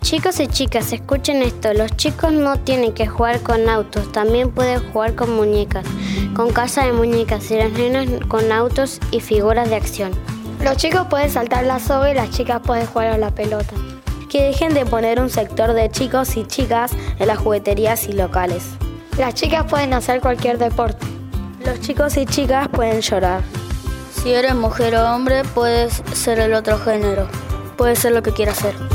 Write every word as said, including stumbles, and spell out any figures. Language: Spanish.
Chicos y chicas, escuchen esto. Los chicos no tienen que jugar con autos, también pueden jugar con muñecas, con casa de muñecas, y las nenas con autos y figuras de acción. Los chicos pueden saltar la soga y las chicas pueden jugar a la pelota. Que dejen de poner un sector de chicos y chicas en las jugueterías y locales. Las chicas pueden hacer cualquier deporte. Los chicos y chicas pueden llorar. Si eres mujer o hombre, puedes ser el otro género. Puedes ser lo que quieras ser.